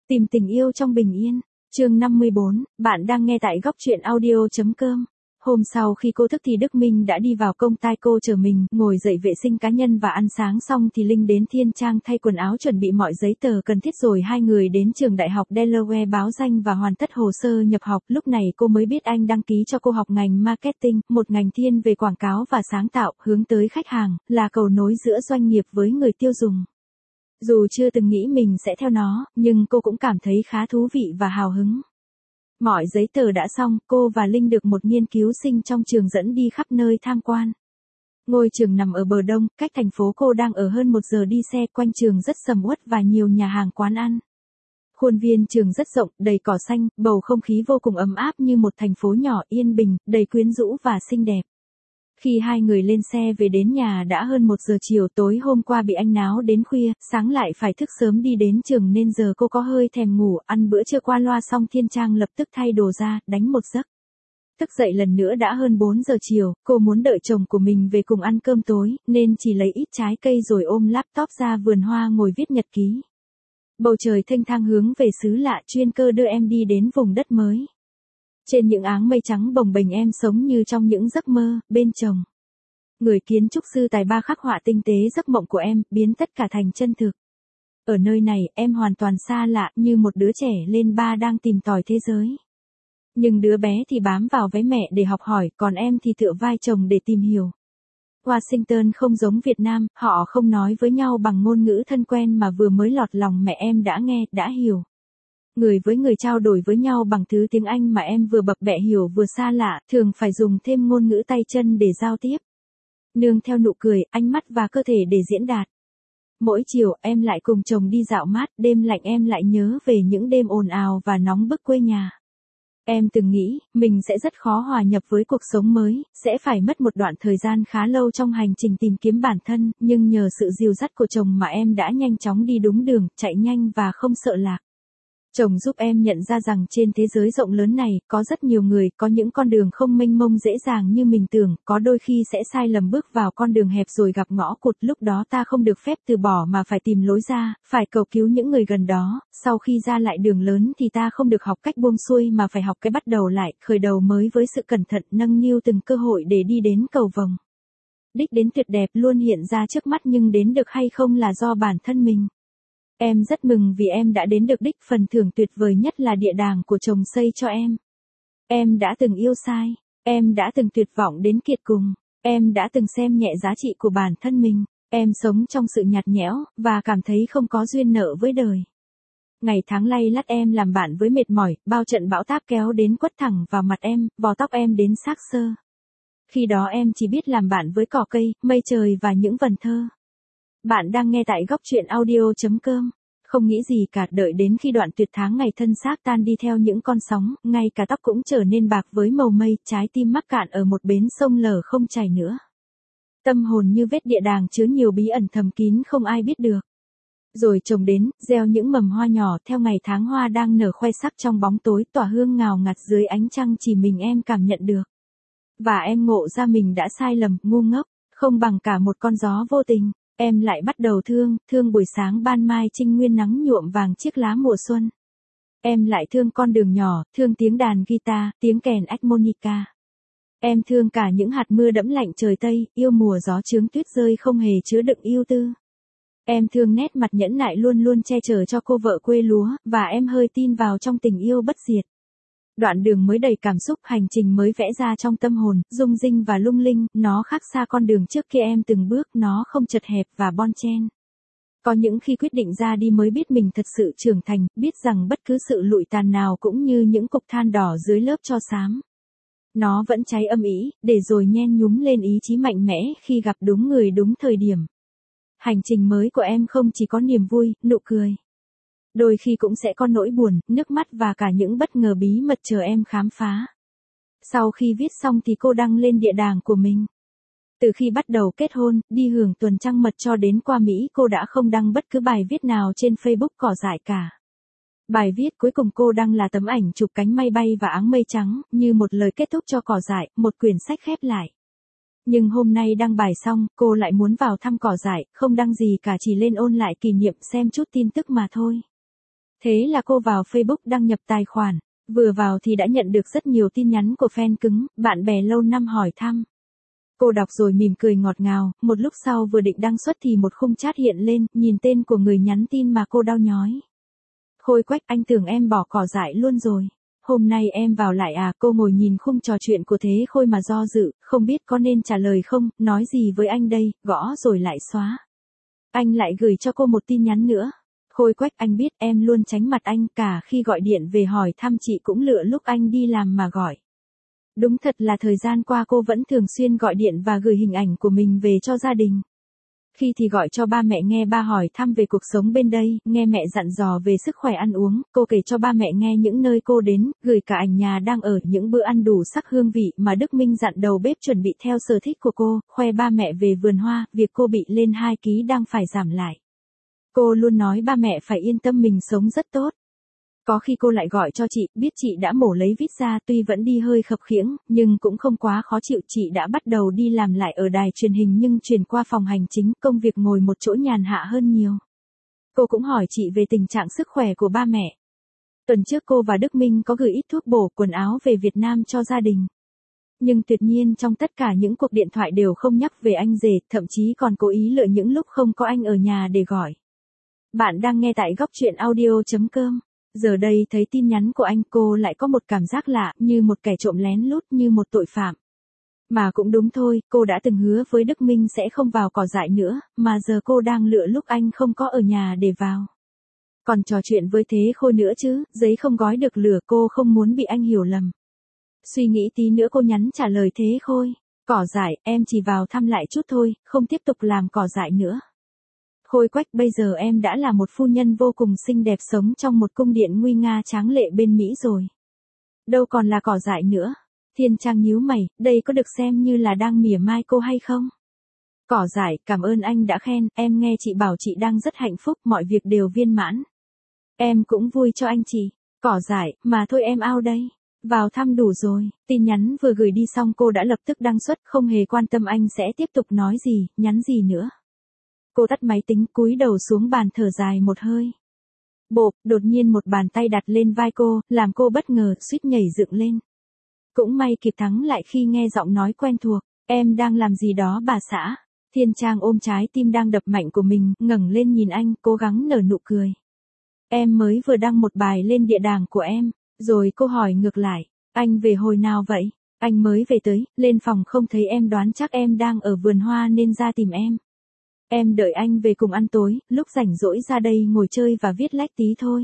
Tìm tình yêu trong bình yên. Chương 54, bạn đang nghe tại góc truyện audio.com. Hôm sau khi cô thức thì Đức Minh đã đi vào công ty cô chờ mình, ngồi dậy vệ sinh cá nhân và ăn sáng xong thì Linh đến Thiên Trang thay quần áo chuẩn bị mọi giấy tờ cần thiết rồi hai người đến trường đại học Delaware báo danh và hoàn tất hồ sơ nhập học. Lúc này cô mới biết anh đăng ký cho cô học ngành marketing, một ngành thiên về quảng cáo và sáng tạo, hướng tới khách hàng, là cầu nối giữa doanh nghiệp với người tiêu dùng. Dù chưa từng nghĩ mình sẽ theo nó, nhưng cô cũng cảm thấy khá thú vị và hào hứng. Mọi giấy tờ đã xong, cô và Linh được một nghiên cứu sinh trong trường dẫn đi khắp nơi tham quan. Ngôi trường nằm ở bờ đông, cách thành phố cô đang ở hơn 1 giờ đi xe, quanh trường rất sầm uất và nhiều nhà hàng quán ăn. Khuôn viên trường rất rộng, đầy cỏ xanh, bầu không khí vô cùng ấm áp như một thành phố nhỏ yên bình, đầy quyến rũ và xinh đẹp. Khi hai người lên xe về đến nhà đã hơn 1 giờ chiều. Tối hôm qua bị anh náo đến khuya, sáng lại phải thức sớm đi đến trường nên giờ cô có hơi thèm ngủ. Ăn bữa trưa qua loa xong Thiên Trang lập tức thay đồ ra, đánh một giấc. Thức dậy lần nữa đã hơn 4 giờ chiều, cô muốn đợi chồng của mình về cùng ăn cơm tối, nên chỉ lấy ít trái cây rồi ôm laptop ra vườn hoa ngồi viết nhật ký. Bầu trời thênh thang hướng về xứ lạ, chuyên cơ đưa em đi đến vùng đất mới. Trên những áng mây trắng bồng bềnh em sống như trong những giấc mơ, bên chồng. Người kiến trúc sư tài ba khắc họa tinh tế giấc mộng của em, biến tất cả thành chân thực. Ở nơi này, em hoàn toàn xa lạ, như một đứa trẻ lên ba đang tìm tòi thế giới. Nhưng đứa bé thì bám vào váy mẹ để học hỏi, còn em thì tựa vai chồng để tìm hiểu. Washington không giống Việt Nam, họ không nói với nhau bằng ngôn ngữ thân quen mà vừa mới lọt lòng mẹ em đã nghe, đã hiểu. Người với người trao đổi với nhau bằng thứ tiếng Anh mà em vừa bập bẹ hiểu vừa xa lạ, thường phải dùng thêm ngôn ngữ tay chân để giao tiếp. Nương theo nụ cười, ánh mắt và cơ thể để diễn đạt. Mỗi chiều, em lại cùng chồng đi dạo mát, đêm lạnh em lại nhớ về những đêm ồn ào và nóng bức quê nhà. Em từng nghĩ, mình sẽ rất khó hòa nhập với cuộc sống mới, sẽ phải mất một đoạn thời gian khá lâu trong hành trình tìm kiếm bản thân, nhưng nhờ sự dìu dắt của chồng mà em đã nhanh chóng đi đúng đường, chạy nhanh và không sợ lạc. Chồng giúp em nhận ra rằng trên thế giới rộng lớn này, có rất nhiều người, có những con đường không mênh mông dễ dàng như mình tưởng, có đôi khi sẽ sai lầm bước vào con đường hẹp rồi gặp ngõ cụt, lúc đó ta không được phép từ bỏ mà phải tìm lối ra, phải cầu cứu những người gần đó, sau khi ra lại đường lớn thì ta không được học cách buông xuôi mà phải học cái bắt đầu lại, khởi đầu mới với sự cẩn thận, nâng niu từng cơ hội để đi đến cầu vồng. Đích đến tuyệt đẹp luôn hiện ra trước mắt nhưng đến được hay không là do bản thân mình. Em rất mừng vì em đã đến được đích, phần thưởng tuyệt vời nhất là địa đàng của chồng xây cho em. Em đã từng yêu sai, em đã từng tuyệt vọng đến kiệt cùng, em đã từng xem nhẹ giá trị của bản thân mình, em sống trong sự nhạt nhẽo, và cảm thấy không có duyên nợ với đời. Ngày tháng lay lắt em làm bạn với mệt mỏi, bao trận bão táp kéo đến quất thẳng vào mặt em, vò tóc em đến xác xơ. Khi đó em chỉ biết làm bạn với cỏ cây, mây trời và những vần thơ. Bạn đang nghe tại góc truyện audio.com. Không nghĩ gì cả, đợi đến khi đoạn tuyệt tháng ngày thân xác tan đi theo những con sóng, ngay cả tóc cũng trở nên bạc với màu mây, trái tim mắc cạn ở một bến sông lở không chảy nữa. Tâm hồn như vết địa đàng chứa nhiều bí ẩn thầm kín không ai biết được. Rồi chồng đến, gieo những mầm hoa nhỏ theo ngày tháng hoa đang nở khoe sắc trong bóng tối, tỏa hương ngào ngạt dưới ánh trăng chỉ mình em cảm nhận được. Và em ngộ ra mình đã sai lầm, ngu ngốc, không bằng cả một con gió vô tình. Em lại bắt đầu thương buổi sáng ban mai trinh nguyên nắng nhuộm vàng chiếc lá mùa xuân. Em lại thương con đường nhỏ, thương tiếng đàn guitar, tiếng kèn harmonica. Em thương cả những hạt mưa đẫm lạnh trời Tây, yêu mùa gió chướng tuyết rơi không hề chứa đựng ưu tư. Em thương nét mặt nhẫn nại luôn luôn che chở cho cô vợ quê lúa, và em hơi tin vào trong tình yêu bất diệt. Đoạn đường mới đầy cảm xúc, hành trình mới vẽ ra trong tâm hồn, rung rinh và lung linh, nó khác xa con đường trước kia em từng bước, nó không chật hẹp và bon chen. Có những khi quyết định ra đi mới biết mình thật sự trưởng thành, biết rằng bất cứ sự lụi tàn nào cũng như những cục than đỏ dưới lớp tro xám. Nó vẫn cháy âm ỉ, để rồi nhen nhúm lên ý chí mạnh mẽ khi gặp đúng người đúng thời điểm. Hành trình mới của em không chỉ có niềm vui, nụ cười. Đôi khi cũng sẽ có nỗi buồn, nước mắt và cả những bất ngờ bí mật chờ em khám phá. Sau khi viết xong thì cô đăng lên địa đàng của mình. Từ khi bắt đầu kết hôn, đi hưởng tuần trăng mật cho đến qua Mỹ, cô đã không đăng bất cứ bài viết nào trên Facebook cỏ dại cả. Bài viết cuối cùng cô đăng là tấm ảnh chụp cánh mây bay và áng mây trắng, như một lời kết thúc cho cỏ dại, một quyển sách khép lại. Nhưng hôm nay đăng bài xong, cô lại muốn vào thăm cỏ dại, không đăng gì cả, chỉ lên ôn lại kỷ niệm, xem chút tin tức mà thôi. Thế là cô vào Facebook đăng nhập tài khoản. Vừa vào thì đã nhận được rất nhiều tin nhắn của fan cứng, bạn bè lâu năm hỏi thăm. Cô đọc rồi mỉm cười ngọt ngào, một lúc sau vừa định đăng xuất thì một khung chat hiện lên, nhìn tên của người nhắn tin mà cô đau nhói. Khôi Quách, anh tưởng em bỏ cỏ dại luôn rồi. Hôm nay em vào lại à? Cô ngồi nhìn khung trò chuyện của Thế Khôi mà do dự, không biết có nên trả lời không, nói gì với anh đây, gõ rồi lại xóa. Anh lại gửi cho cô một tin nhắn nữa. Khôi Quách, anh biết em luôn tránh mặt anh, cả khi gọi điện về hỏi thăm chị cũng lựa lúc anh đi làm mà gọi. Đúng thật là thời gian qua cô vẫn thường xuyên gọi điện và gửi hình ảnh của mình về cho gia đình. Khi thì gọi cho ba mẹ nghe ba hỏi thăm về cuộc sống bên đây, nghe mẹ dặn dò về sức khỏe ăn uống, cô kể cho ba mẹ nghe những nơi cô đến, gửi cả ảnh nhà đang ở, những bữa ăn đủ sắc hương vị mà Đức Minh dặn đầu bếp chuẩn bị theo sở thích của cô, khoe ba mẹ về vườn hoa, việc cô bị lên 2 ký đang phải giảm lại. Cô luôn nói ba mẹ phải yên tâm mình sống rất tốt. Có khi cô lại gọi cho chị, biết chị đã mổ lấy vít ra, tuy vẫn đi hơi khập khiễng, nhưng cũng không quá khó chịu. Chị đã bắt đầu đi làm lại ở đài truyền hình nhưng chuyển qua phòng hành chính, công việc ngồi một chỗ nhàn hạ hơn nhiều. Cô cũng hỏi chị về tình trạng sức khỏe của ba mẹ. Tuần trước cô và Đức Minh có gửi ít thuốc bổ, quần áo về Việt Nam cho gia đình. Nhưng tuyệt nhiên trong tất cả những cuộc điện thoại đều không nhắc về anh rể, thậm chí còn cố ý lựa những lúc không có anh ở nhà để gọi. Bạn đang nghe tại góc truyện audio.com. Giờ đây thấy tin nhắn của anh, cô lại có một cảm giác lạ, như một kẻ trộm lén lút, như một tội phạm. Mà cũng đúng thôi, cô đã từng hứa với Đức Minh sẽ không vào cỏ dại nữa, mà giờ cô đang lựa lúc anh không có ở nhà để vào. Còn trò chuyện với Thế Khôi nữa chứ, giấy không gói được lửa, cô không muốn bị anh hiểu lầm. Suy nghĩ tí nữa cô nhắn trả lời Thế Khôi, cỏ dại, em chỉ vào thăm lại chút thôi, không tiếp tục làm cỏ dại nữa. Khôi Quách, bây giờ em đã là một phu nhân vô cùng xinh đẹp sống trong một cung điện nguy nga tráng lệ bên Mỹ rồi. Đâu còn là cỏ dại nữa. Thiên Trang nhíu mày, đây có được xem như là đang mỉa mai cô hay không? Cỏ dại, cảm ơn anh đã khen, em nghe chị bảo chị đang rất hạnh phúc, mọi việc đều viên mãn. Em cũng vui cho anh chị. Cỏ dại, mà thôi em out đây. Vào thăm đủ rồi, tin nhắn vừa gửi đi xong cô đã lập tức đăng xuất, không hề quan tâm anh sẽ tiếp tục nói gì, nhắn gì nữa. Cô tắt máy tính, cúi đầu xuống bàn thở dài một hơi. Bộp, đột nhiên một bàn tay đặt lên vai cô, làm cô bất ngờ, suýt nhảy dựng lên. Cũng may kịp thắng lại khi nghe giọng nói quen thuộc, em đang làm gì đó bà xã. Thiên Trang ôm trái tim đang đập mạnh của mình, ngẩng lên nhìn anh, cố gắng nở nụ cười. Em mới vừa đăng một bài lên địa đàng của em, rồi cô hỏi ngược lại, anh về hồi nào vậy? Anh mới về tới, lên phòng không thấy em, đoán chắc em đang ở vườn hoa nên ra tìm em. Em đợi anh về cùng ăn tối, lúc rảnh rỗi ra đây ngồi chơi và viết lách tí thôi.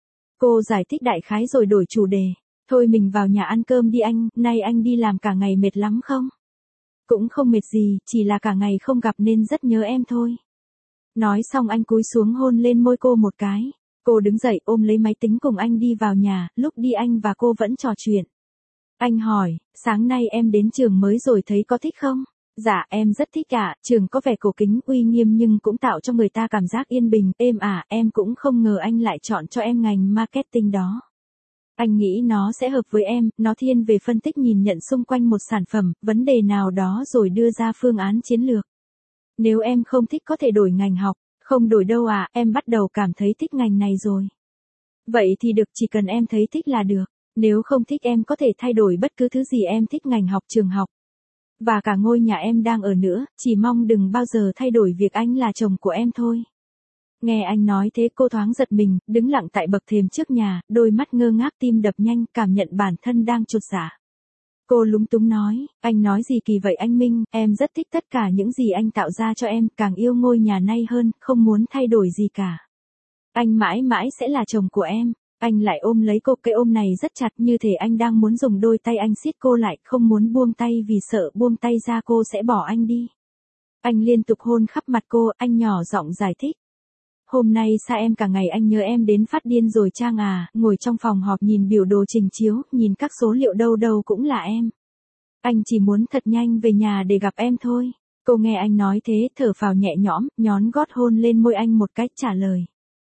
Cô giải thích đại khái rồi đổi chủ đề. Thôi mình vào nhà ăn cơm đi anh, nay anh đi làm cả ngày mệt lắm không? Cũng không mệt gì, chỉ là cả ngày không gặp nên rất nhớ em thôi. Nói xong anh cúi xuống hôn lên môi cô một cái. Cô đứng dậy ôm lấy máy tính cùng anh đi vào nhà, lúc đi anh và cô vẫn trò chuyện. Anh hỏi, sáng nay em đến trường mới rồi thấy có thích không? Dạ em rất thích ạ, trường có vẻ cổ kính uy nghiêm nhưng cũng tạo cho người ta cảm giác yên bình, êm ả, em cũng không ngờ anh lại chọn cho em ngành marketing đó. Anh nghĩ nó sẽ hợp với em, nó thiên về phân tích nhìn nhận xung quanh một sản phẩm, vấn đề nào đó rồi đưa ra phương án chiến lược. Nếu em không thích có thể đổi ngành học, không đổi đâu ạ, em bắt đầu cảm thấy thích ngành này rồi. Vậy thì được, chỉ cần em thấy thích là được, nếu không thích em có thể thay đổi bất cứ thứ gì em thích, ngành học, trường học. Và cả ngôi nhà em đang ở nữa, chỉ mong đừng bao giờ thay đổi việc anh là chồng của em thôi. Nghe anh nói thế cô thoáng giật mình, đứng lặng tại bậc thềm trước nhà, đôi mắt ngơ ngác, tim đập nhanh, cảm nhận bản thân đang chột dạ. Cô lúng túng nói, anh nói gì kỳ vậy anh Minh, em rất thích tất cả những gì anh tạo ra cho em, càng yêu ngôi nhà này hơn, không muốn thay đổi gì cả. Anh mãi mãi sẽ là chồng của em. Anh lại ôm lấy cô, cái ôm này rất chặt, như thể anh đang muốn dùng đôi tay anh siết cô lại, không muốn buông tay vì sợ buông tay ra cô sẽ bỏ anh đi. Anh liên tục hôn khắp mặt cô, anh nhỏ giọng giải thích. Hôm nay xa em cả ngày, anh nhớ em đến phát điên rồi Trang à, ngồi trong phòng họp nhìn biểu đồ trình chiếu, nhìn các số liệu đâu đâu cũng là em. Anh chỉ muốn thật nhanh về nhà để gặp em thôi. Cô nghe anh nói thế, thở phào nhẹ nhõm, nhón gót hôn lên môi anh một cách trả lời.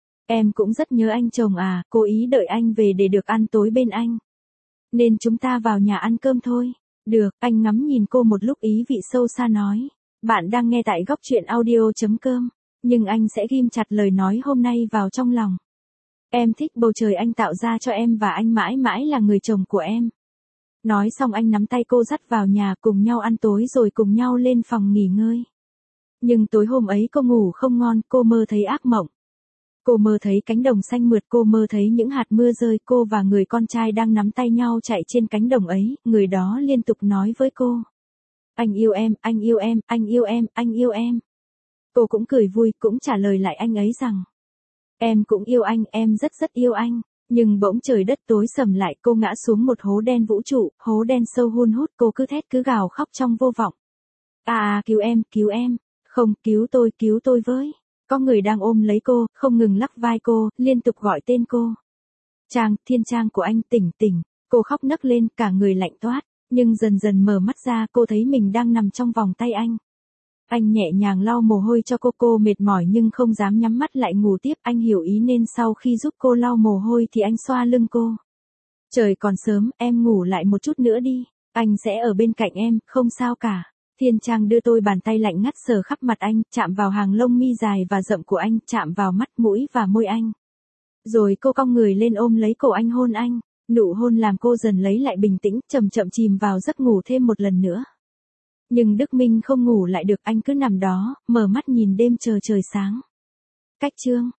Em cũng rất nhớ anh chồng à, cố ý đợi anh về để được ăn tối bên anh. Nên chúng ta vào nhà ăn cơm thôi. Được, anh ngắm nhìn cô một lúc ý vị sâu xa nói. Bạn đang nghe tại góc truyện audio.com. Nhưng anh sẽ ghim chặt lời nói hôm nay vào trong lòng. Em thích bầu trời anh tạo ra cho em và anh mãi mãi là người chồng của em. Nói xong anh nắm tay cô dắt vào nhà cùng nhau ăn tối rồi cùng nhau lên phòng nghỉ ngơi. Nhưng tối hôm ấy cô ngủ không ngon, cô mơ thấy ác mộng. Cô mơ thấy cánh đồng xanh mượt, cô mơ thấy những hạt mưa rơi, cô và người con trai đang nắm tay nhau chạy trên cánh đồng ấy, người đó liên tục nói với cô. Anh yêu em, anh yêu em, anh yêu em, anh yêu em. Cô cũng cười vui, cũng trả lời lại anh ấy rằng. Em cũng yêu anh, em rất rất yêu anh. Nhưng bỗng trời đất tối sầm lại, cô ngã xuống một hố đen vũ trụ, hố đen sâu hun hút, cô cứ thét cứ gào khóc trong vô vọng. Cứu em, cứu em. Không, cứu tôi với. Có người đang ôm lấy cô, không ngừng lắc vai cô, liên tục gọi tên cô. Trang, Thiên Trang của anh, tỉnh tỉnh. Cô khóc nấc lên, cả người lạnh toát. Nhưng dần dần mở mắt ra, cô thấy mình đang nằm trong vòng tay anh. Anh nhẹ nhàng lau mồ hôi cho cô mệt mỏi nhưng không dám nhắm mắt lại ngủ tiếp. Anh hiểu ý nên sau khi giúp cô lau mồ hôi thì anh xoa lưng cô. Trời còn sớm, em ngủ lại một chút nữa đi. Anh sẽ ở bên cạnh em, không sao cả. Thiên Trang đưa tôi bàn tay lạnh ngắt sờ khắp mặt anh, chạm vào hàng lông mi dài và rậm của anh, chạm vào mắt, mũi và môi anh. Rồi cô cong người lên ôm lấy cổ anh hôn anh. Nụ hôn làm cô dần lấy lại bình tĩnh, chậm chậm chìm vào giấc ngủ thêm một lần nữa. Nhưng Đức Minh không ngủ lại được, anh cứ nằm đó, mở mắt nhìn đêm chờ trời sáng. Cách chương